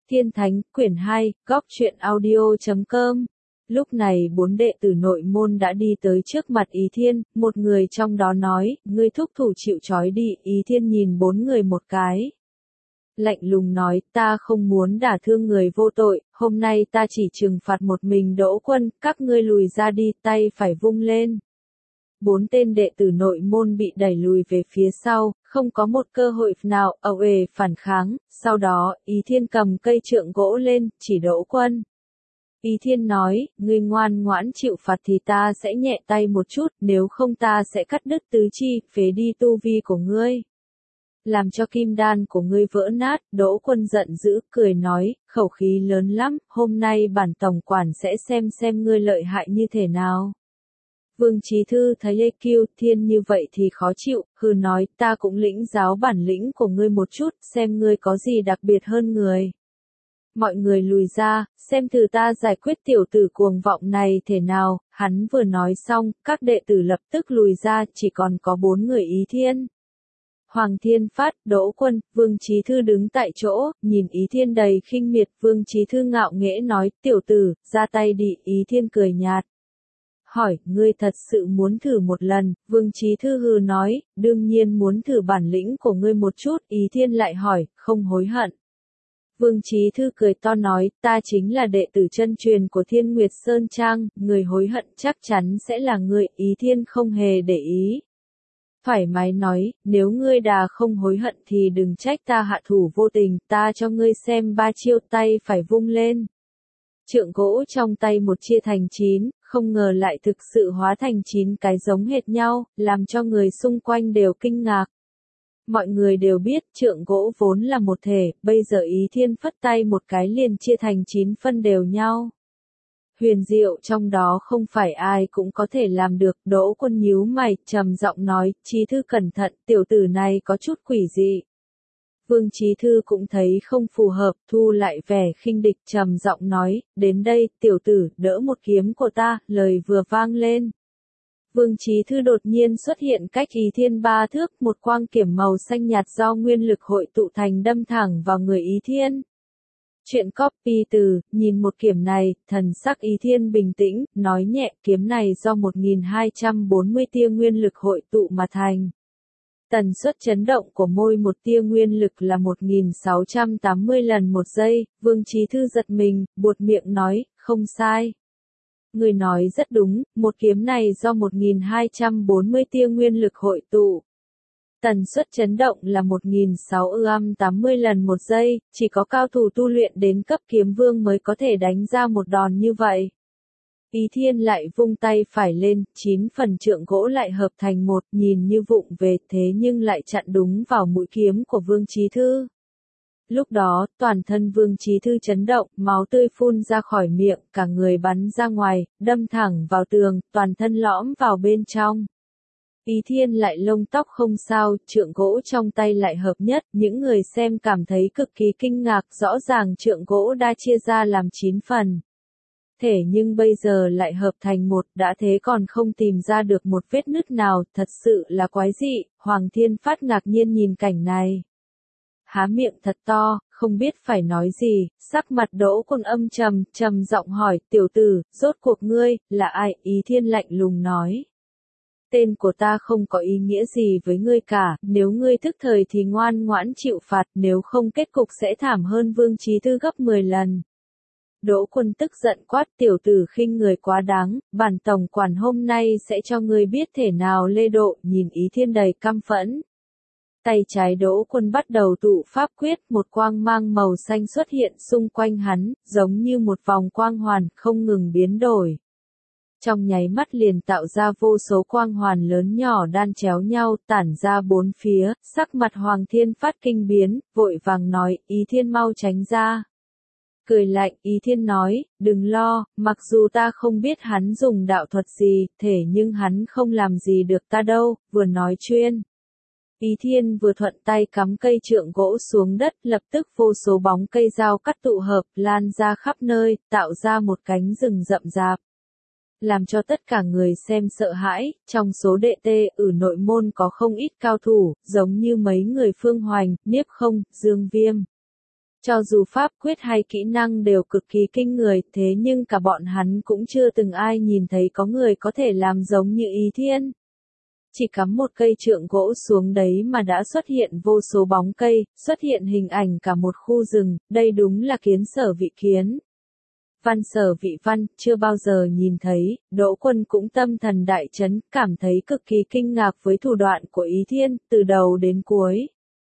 Thiên Thánh, quyển 2, góc truyện audio.com. Lúc này 4 đệ tử nội môn đã đi tới trước mặt Ý Thiên, một người trong đó nói, ngươi thúc thủ chịu trói đi. Ý Thiên nhìn 4 người một cái. Lạnh lùng nói, ta không muốn đả thương người vô tội, hôm nay ta chỉ trừng phạt một mình Đỗ Quân, các ngươi lùi ra đi, tay phải vung lên. 4 tên đệ tử nội môn bị đẩy lùi về phía sau, không có một cơ hội nào phản kháng, sau đó, Ý Thiên cầm cây trượng gỗ lên, chỉ Đỗ Quân. Ý Thiên nói, ngươi ngoan ngoãn chịu phạt thì ta sẽ nhẹ tay một chút, nếu không ta sẽ cắt đứt tứ chi, phế đi tu vi của ngươi. Làm cho kim đan của ngươi vỡ nát. Đỗ Quân giận dữ, cười nói, khẩu khí lớn lắm, hôm nay bản tổng quản sẽ xem ngươi lợi hại như thế nào. Vương Chí Thư thấy Lê Kiêu Thiên như vậy thì khó chịu, hừ nói, ta cũng lĩnh giáo bản lĩnh của ngươi một chút, xem ngươi có gì đặc biệt hơn người. Mọi người lùi ra, xem thử ta giải quyết tiểu tử cuồng vọng này thế nào. Hắn vừa nói xong, các đệ tử lập tức lùi ra, chỉ còn có 4 người Ý Thiên. Hoàng Thiên Phát, Đỗ Quân, Vương Chí Thư đứng tại chỗ, nhìn Ý Thiên đầy khinh miệt. Vương Chí Thư ngạo nghễ nói, tiểu tử, ra tay đi. Ý Thiên cười nhạt. Hỏi, ngươi thật sự muốn thử một lần? Vương Chí Thư hừ nói, đương nhiên muốn thử bản lĩnh của ngươi một chút. Ý Thiên lại hỏi, không hối hận. Vương Chí Thư cười to nói, ta chính là đệ tử chân truyền của Thiên Nguyệt Sơn Trang, người hối hận chắc chắn sẽ là ngươi. Ý Thiên không hề để ý. Thoải mái nói, nếu ngươi đã không hối hận thì đừng trách ta hạ thủ vô tình, ta cho ngươi xem 3 chiêu. Tay phải vung lên. Trượng gỗ trong tay một chia thành 9, không ngờ lại thực sự hóa thành 9 cái giống hệt nhau, làm cho người xung quanh đều kinh ngạc. Mọi người đều biết trượng gỗ vốn là một thể, bây giờ Ý Thiên phất tay một cái liền chia thành 9 phân đều nhau. Huyền diệu trong đó không phải ai cũng có thể làm được. Đỗ Quân nhíu mày, trầm giọng nói, Chí Thư cẩn thận, tiểu tử này có chút quỷ dị. Vương Chí Thư cũng thấy không phù hợp, thu lại vẻ khinh địch, trầm giọng nói, đến đây, tiểu tử, đỡ một kiếm của ta. Lời vừa vang lên, Vương Chí Thư đột nhiên xuất hiện cách Ý Thiên 3 thước, một quang kiểm màu xanh nhạt do nguyên lực hội tụ thành đâm thẳng vào người Ý Thiên. Chuyện copy từ, nhìn một kiếm này, thần sắc Ý Thiên bình tĩnh, nói nhẹ, kiếm này do 1240 tia nguyên lực hội tụ mà thành. Tần suất chấn động của mỗi một tia nguyên lực là 1680 lần một giây. Vương Chí Thư giật mình, buột miệng nói, không sai. Người nói rất đúng, một kiếm này do 1240 tia nguyên lực hội tụ. Tần suất chấn động là 1680 lần một giây, chỉ có cao thủ tu luyện đến cấp kiếm vương mới có thể đánh ra một đòn như vậy. Ý Thiên lại vung tay phải lên, 9 phần trượng gỗ lại hợp thành một, nhìn như vụng về thế nhưng lại chặn đúng vào mũi kiếm của Vương Chí Thư. Lúc đó, toàn thân Vương Chí Thư chấn động, máu tươi phun ra khỏi miệng, cả người bắn ra ngoài, đâm thẳng vào tường, toàn thân lõm vào bên trong. Ý Thiên lại lông tóc không sao, trượng gỗ trong tay lại hợp nhất, những người xem cảm thấy cực kỳ kinh ngạc, rõ ràng trượng gỗ đã chia ra làm 9 phần. Thể nhưng bây giờ lại hợp thành một, đã thế còn không tìm ra được một vết nứt nào, thật sự là quái dị. Hoàng Thiên Phát ngạc nhiên nhìn cảnh này. Há miệng thật to, không biết phải nói gì. Sắc mặt Đỗ Quân âm trầm, trầm giọng hỏi, tiểu tử, rốt cuộc ngươi, là ai? Ý Thiên lạnh lùng nói. Tên của ta không có ý nghĩa gì với ngươi cả, nếu ngươi thức thời thì ngoan ngoãn chịu phạt, nếu không kết cục sẽ thảm hơn Vương Chí Thư gấp 10 lần. Đỗ Quân tức giận quát, tiểu tử khinh người quá đáng, bản tổng quản hôm nay sẽ cho ngươi biết thể nào lê độ. Nhìn Ý Thiên đầy căm phẫn. Tay trái Đỗ Quân bắt đầu tụ pháp quyết, một quang mang màu xanh xuất hiện xung quanh hắn, giống như một vòng quang hoàn, không ngừng biến đổi. Trong nháy mắt liền tạo ra vô số quang hoàn lớn nhỏ đan chéo nhau, tản ra bốn phía. Sắc mặt Hoàng Thiên Phát kinh biến, vội vàng nói, Ý Thiên mau tránh ra. Cười lạnh, Ý Thiên nói, đừng lo, mặc dù ta không biết hắn dùng đạo thuật gì, thể nhưng hắn không làm gì được ta đâu. Vừa nói chuyên. Ý Thiên vừa thuận tay cắm cây trượng gỗ xuống đất, lập tức vô số bóng cây dao cắt tụ hợp, lan ra khắp nơi, tạo ra một cánh rừng rậm rạp. Làm cho tất cả người xem sợ hãi. Trong số đệ tê ở nội môn có không ít cao thủ, giống như mấy người Phương Hoành, Niếp Không, Dương Viêm. Cho dù pháp quyết hay kỹ năng đều cực kỳ kinh người, thế nhưng cả bọn hắn cũng chưa từng ai nhìn thấy có người có thể làm giống như Ý Thiên. Chỉ cắm một cây trượng gỗ xuống đấy mà đã xuất hiện vô số bóng cây, xuất hiện hình ảnh cả một khu rừng, đây đúng là kiến sở vị kiến. Văn sở vị văn, chưa bao giờ nhìn thấy, Đỗ Quân cũng tâm thần đại chấn, cảm thấy cực kỳ kinh ngạc với thủ đoạn của Ý Thiên, từ đầu đến cuối.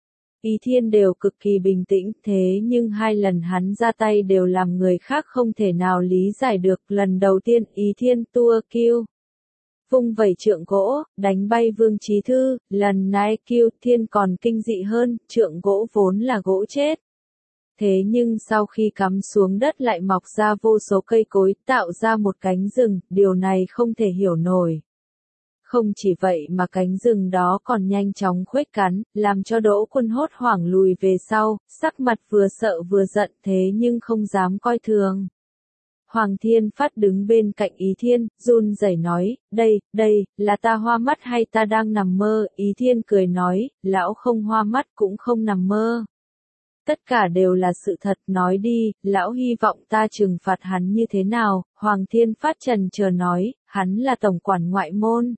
Ý Thiên đều cực kỳ bình tĩnh, thế nhưng hai lần hắn ra tay đều làm người khác không thể nào lý giải được. Lần đầu tiên Ý Thiên tua kiêu, vung vẩy trượng gỗ, đánh bay Vương Chí Thư, lần này kiêu Thiên còn kinh dị hơn, trượng gỗ vốn là gỗ chết. Thế nhưng sau khi cắm xuống đất lại mọc ra vô số cây cối, tạo ra một cánh rừng, điều này không thể hiểu nổi. Không chỉ vậy mà cánh rừng đó còn nhanh chóng khuếch cắn, làm cho Đỗ Quân hốt hoảng lùi về sau, sắc mặt vừa sợ vừa giận thế nhưng không dám coi thường. Hoàng Thiên Phát đứng bên cạnh Ý Thiên, run rẩy nói, đây, là ta hoa mắt hay ta đang nằm mơ? Ý Thiên cười nói, lão không hoa mắt cũng không nằm mơ. Tất cả đều là sự thật, nói đi, lão hy vọng ta trừng phạt hắn như thế nào? Hoàng Thiên Phát trần chờ nói, hắn là tổng quản ngoại môn.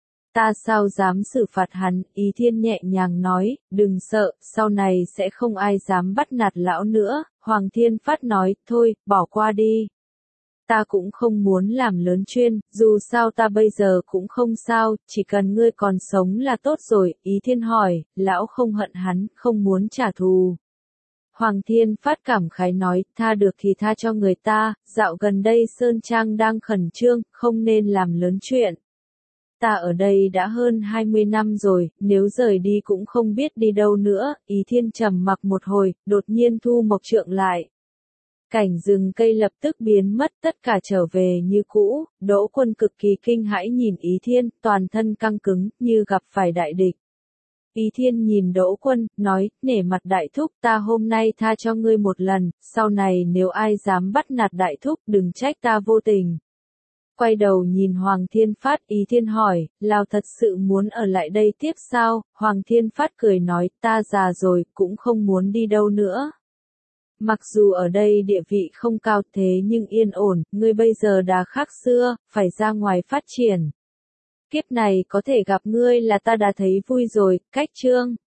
Ta sao dám xử phạt hắn? Ý Thiên nhẹ nhàng nói, đừng sợ, sau này sẽ không ai dám bắt nạt lão nữa. Hoàng Thiên Phát nói, thôi, bỏ qua đi. Ta cũng không muốn làm lớn chuyện, dù sao ta bây giờ cũng không sao, chỉ cần ngươi còn sống là tốt rồi. Ý Thiên hỏi, lão không hận hắn, không muốn trả thù. Hoàng Thiên Phát cảm khái nói, tha được thì tha cho người ta, dạo gần đây Sơn Trang đang khẩn trương, không nên làm lớn chuyện. Ta ở đây đã hơn 20 năm rồi, nếu rời đi cũng không biết đi đâu nữa. Ý Thiên trầm mặc một hồi, đột nhiên thu mộc trượng lại. Cảnh rừng cây lập tức biến mất, tất cả trở về như cũ. Đỗ Quân cực kỳ kinh hãi nhìn Ý Thiên, toàn thân căng cứng, như gặp phải đại địch. Ý Thiên nhìn Đỗ Quân, nói, nể mặt đại thúc, ta hôm nay tha cho ngươi một lần, sau này nếu ai dám bắt nạt đại thúc đừng trách ta vô tình. Quay đầu nhìn Hoàng Thiên Phát, Ý Thiên hỏi, Lão thật sự muốn ở lại đây tiếp sao? Hoàng Thiên Phát cười nói, ta già rồi, cũng không muốn đi đâu nữa. Mặc dù ở đây địa vị không cao thế nhưng yên ổn, ngươi bây giờ đã khác xưa, phải ra ngoài phát triển. Kiếp này có thể gặp ngươi là ta đã thấy vui rồi. Cách chương